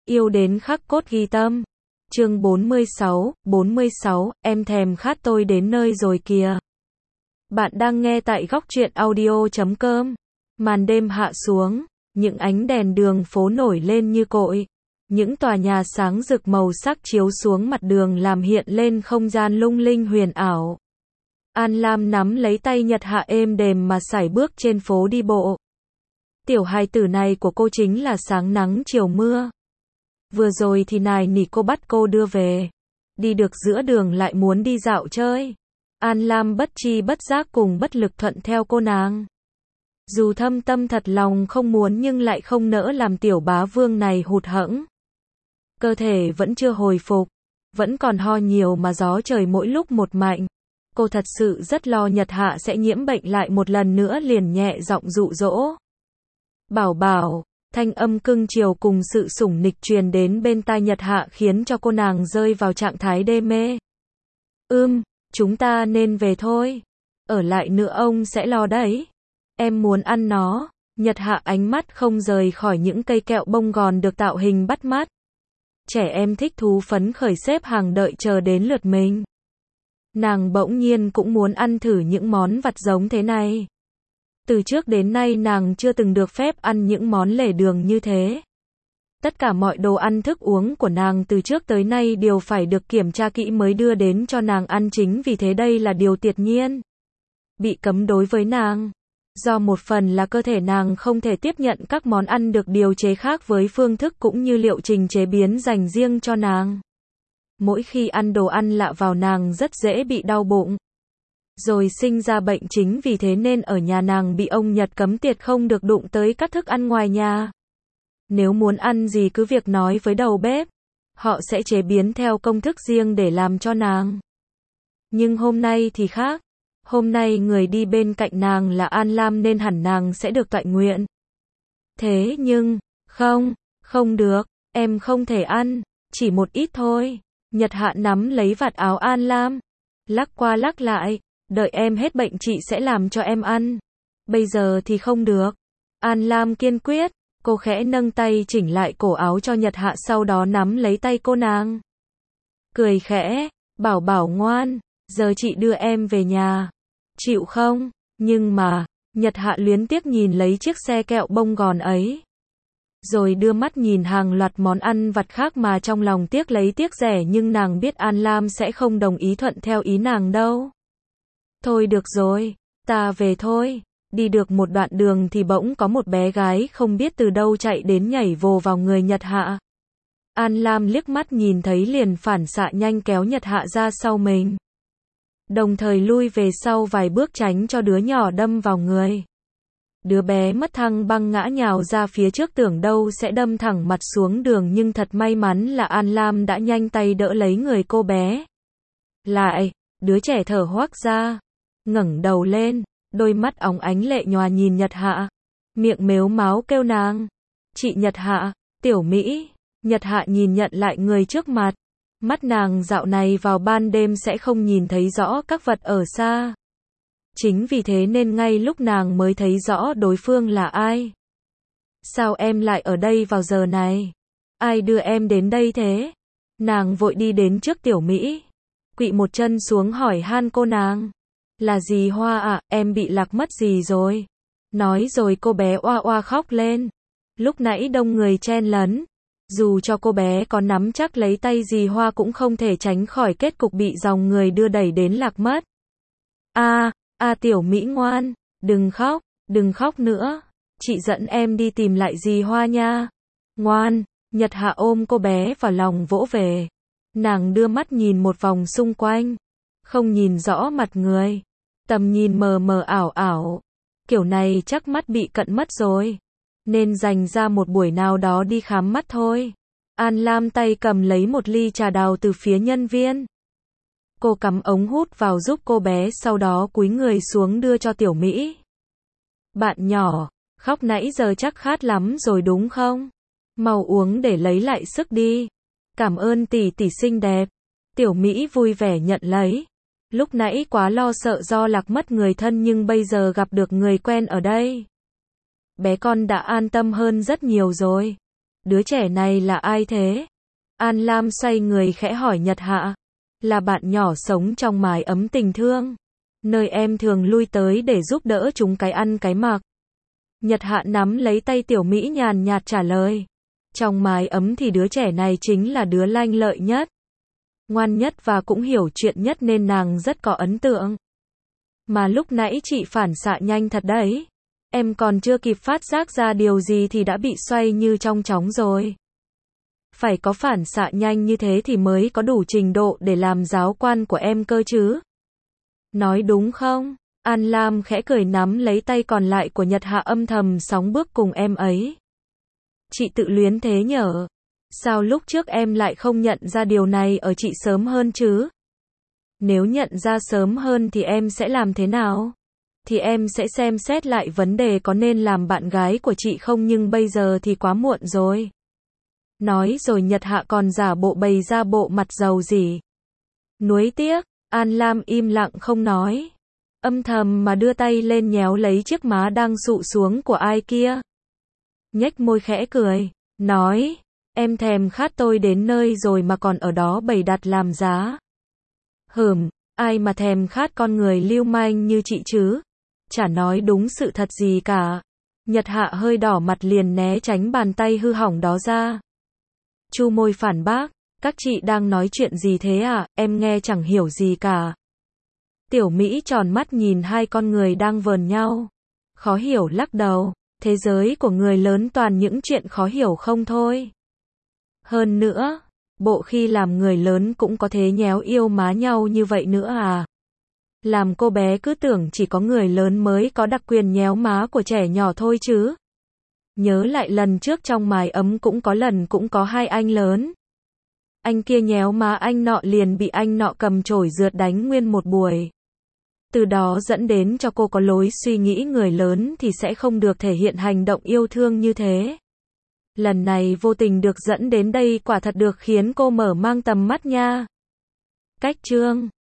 Yêu đến khắc cốt ghi tâm. Chương 46, em thèm khát tôi đến nơi rồi kìa. Bạn đang nghe tại góc truyện audio.com. Màn đêm hạ xuống, những ánh đèn đường phố nổi lên như cội. Những tòa nhà sáng rực màu sắc chiếu xuống mặt đường làm hiện lên không gian lung linh huyền ảo. An Lam nắm lấy tay Nhật Hạ êm đềm mà sải bước trên phố đi bộ. Tiểu hài tử này của cô chính là sáng nắng chiều mưa. Vừa rồi thì nài nỉ cô bắt cô đưa về. Đi được giữa đường lại muốn đi dạo chơi. An Lam bất tri bất giác cùng bất lực thuận theo cô nàng. Dù thâm tâm thật lòng không muốn nhưng lại không nỡ làm tiểu bá vương này hụt hẫng. Cơ thể vẫn chưa hồi phục, vẫn còn ho nhiều mà gió trời mỗi lúc một mạnh. Cô thật sự rất lo Nhật Hạ sẽ nhiễm bệnh lại một lần nữa, liền nhẹ giọng dụ dỗ. Bảo bảo, thanh âm cưng chiều cùng sự sủng nịch truyền đến bên tai Nhật Hạ khiến cho cô nàng rơi vào trạng thái đê mê. Chúng ta nên về thôi. Ở lại nữa ông sẽ lo đấy. Em muốn ăn nó. Nhật Hạ ánh mắt không rời khỏi những cây kẹo bông gòn được tạo hình bắt mắt. Trẻ em thích thú phấn khởi xếp hàng đợi chờ đến lượt mình. Nàng bỗng nhiên cũng muốn ăn thử những món vặt giống thế này. Từ trước đến nay nàng chưa từng được phép ăn những món lề đường như thế. Tất cả mọi đồ ăn thức uống của nàng từ trước tới nay đều phải được kiểm tra kỹ mới đưa đến cho nàng ăn, chính vì thế đây là điều tuyệt nhiên bị cấm đối với nàng. Do một phần là cơ thể nàng không thể tiếp nhận các món ăn được điều chế khác với phương thức cũng như liệu trình chế biến dành riêng cho nàng. Mỗi khi ăn đồ ăn lạ vào nàng rất dễ bị đau bụng. Rồi sinh ra bệnh, chính vì thế nên ở nhà nàng bị ông Nhật cấm tiệt không được đụng tới các thức ăn ngoài nhà. Nếu muốn ăn gì cứ việc nói với đầu bếp. Họ sẽ chế biến theo công thức riêng để làm cho nàng. Nhưng hôm nay thì khác. Hôm nay người đi bên cạnh nàng là An Lam nên hẳn nàng sẽ được toại nguyện. Thế nhưng, không được, em không thể ăn, chỉ một ít thôi. Nhật Hạ nắm lấy vạt áo An Lam, lắc qua lắc lại, đợi em hết bệnh chị sẽ làm cho em ăn. Bây giờ thì không được. An Lam kiên quyết, cô khẽ nâng tay chỉnh lại cổ áo cho Nhật Hạ, sau đó nắm lấy tay cô nàng. Cười khẽ, bảo bảo ngoan, giờ chị đưa em về nhà. Chịu không? Nhưng mà, Nhật Hạ luyến tiếc nhìn lấy chiếc xe kẹo bông gòn ấy. Rồi đưa mắt nhìn hàng loạt món ăn vặt khác mà trong lòng tiếc lấy tiếc rẻ, nhưng nàng biết An Lam sẽ không đồng ý thuận theo ý nàng đâu. Thôi được rồi, ta về thôi. Đi được một đoạn đường thì bỗng có một bé gái không biết từ đâu chạy đến nhảy vồ vào người Nhật Hạ. An Lam liếc mắt nhìn thấy liền phản xạ nhanh kéo Nhật Hạ ra sau mình. Đồng thời lui về sau vài bước tránh cho đứa nhỏ đâm vào người. Đứa bé mất thăng băng ngã nhào ra phía trước, tưởng đâu sẽ đâm thẳng mặt xuống đường, nhưng thật may mắn là An Lam đã nhanh tay đỡ lấy người cô bé. Lại, đứa trẻ thở hoác ra, ngẩng đầu lên, đôi mắt óng ánh lệ nhòa nhìn Nhật Hạ, miệng mếu máo kêu nàng. Chị Nhật Hạ, tiểu Mỹ. Nhật Hạ nhìn nhận lại người trước mặt. Mắt nàng dạo này vào ban đêm sẽ không nhìn thấy rõ các vật ở xa. Chính vì thế nên ngay lúc nàng mới thấy rõ đối phương là ai. Sao em lại ở đây vào giờ này? Ai đưa em đến đây thế? Nàng vội đi đến trước tiểu Mỹ, quỵ một chân xuống hỏi han cô nàng. Là dì Hoa à, em bị lạc mất gì rồi? Nói rồi cô bé oa oa khóc lên. Lúc nãy đông người chen lấn. Dù cho cô bé có nắm chắc lấy tay dì Hoa cũng không thể tránh khỏi kết cục bị dòng người đưa đẩy đến lạc mất. Tiểu Mỹ ngoan, đừng khóc nữa. Chị dẫn em đi tìm lại dì Hoa nha. Ngoan. Nhật Hạ ôm cô bé vào lòng vỗ về. Nàng đưa mắt nhìn một vòng xung quanh. Không nhìn rõ mặt người. Tầm nhìn mờ mờ ảo ảo. Kiểu này chắc mắt bị cận mất rồi. Nên dành ra một buổi nào đó đi khám mắt thôi. An Lam tay cầm lấy một ly trà đào từ phía nhân viên. Cô cắm ống hút vào giúp cô bé, sau đó cúi người xuống đưa cho tiểu Mỹ. Bạn nhỏ, khóc nãy giờ chắc khát lắm rồi đúng không? Mau uống để lấy lại sức đi. Cảm ơn tỷ tỷ xinh đẹp. Tiểu Mỹ vui vẻ nhận lấy. Lúc nãy quá lo sợ do lạc mất người thân, nhưng bây giờ gặp được người quen ở đây. Bé con đã an tâm hơn rất nhiều rồi. Đứa trẻ này là ai thế? An Lam xoay người khẽ hỏi Nhật Hạ. Là bạn nhỏ sống trong mái ấm tình thương, nơi em thường lui tới để giúp đỡ chúng cái ăn cái mặc. Nhật Hạ nắm lấy tay Tiểu Mỹ nhàn nhạt trả lời. Trong mái ấm thì đứa trẻ này chính là đứa lanh lợi nhất, ngoan nhất và cũng hiểu chuyện nhất nên nàng rất có ấn tượng. Mà lúc nãy chị phản xạ nhanh thật đấy. Em còn chưa kịp phát giác ra điều gì thì đã bị xoay như trong chóng rồi. Phải có phản xạ nhanh như thế thì mới có đủ trình độ để làm giáo quan của em cơ chứ. Nói đúng không? An Lam khẽ cười nắm lấy tay còn lại của Nhật Hạ âm thầm sóng bước cùng em ấy. Chị tự luyến thế nhở? Sao lúc trước em lại không nhận ra điều này ở chị sớm hơn chứ? Nếu nhận ra sớm hơn thì em sẽ làm thế nào? Thì em sẽ xem xét lại vấn đề có nên làm bạn gái của chị không, nhưng bây giờ thì quá muộn rồi. Nói rồi Nhật Hạ còn giả bộ bày ra bộ mặt giàu dỉ. Nuối tiếc, An Lam im lặng không nói. Âm thầm mà đưa tay lên nhéo lấy chiếc má đang sụ xuống của ai kia. Nhếch môi khẽ cười, nói, em thèm khát tôi đến nơi rồi mà còn ở đó bày đặt làm giá. Ai mà thèm khát con người lưu manh như chị chứ? Chả nói đúng sự thật gì cả. Nhật Hạ hơi đỏ mặt liền né tránh bàn tay hư hỏng đó ra. Chu môi phản bác, các chị đang nói chuyện gì thế à, em nghe chẳng hiểu gì cả. Tiểu Mỹ tròn mắt nhìn hai con người đang vờn nhau. Khó hiểu lắc đầu, thế giới của người lớn toàn những chuyện khó hiểu không thôi. Hơn nữa, bộ khi làm người lớn cũng có thế nhéo yêu má nhau như vậy nữa à? Làm cô bé cứ tưởng chỉ có người lớn mới có đặc quyền nhéo má của trẻ nhỏ thôi chứ. Nhớ lại lần trước trong mái ấm cũng có hai anh lớn. Anh kia nhéo má anh nọ liền bị anh nọ cầm chổi rượt đánh nguyên một buổi. Từ đó dẫn đến cho cô có lối suy nghĩ người lớn thì sẽ không được thể hiện hành động yêu thương như thế. Lần này vô tình được dẫn đến đây quả thật được khiến cô mở mang tầm mắt nha. Cách chương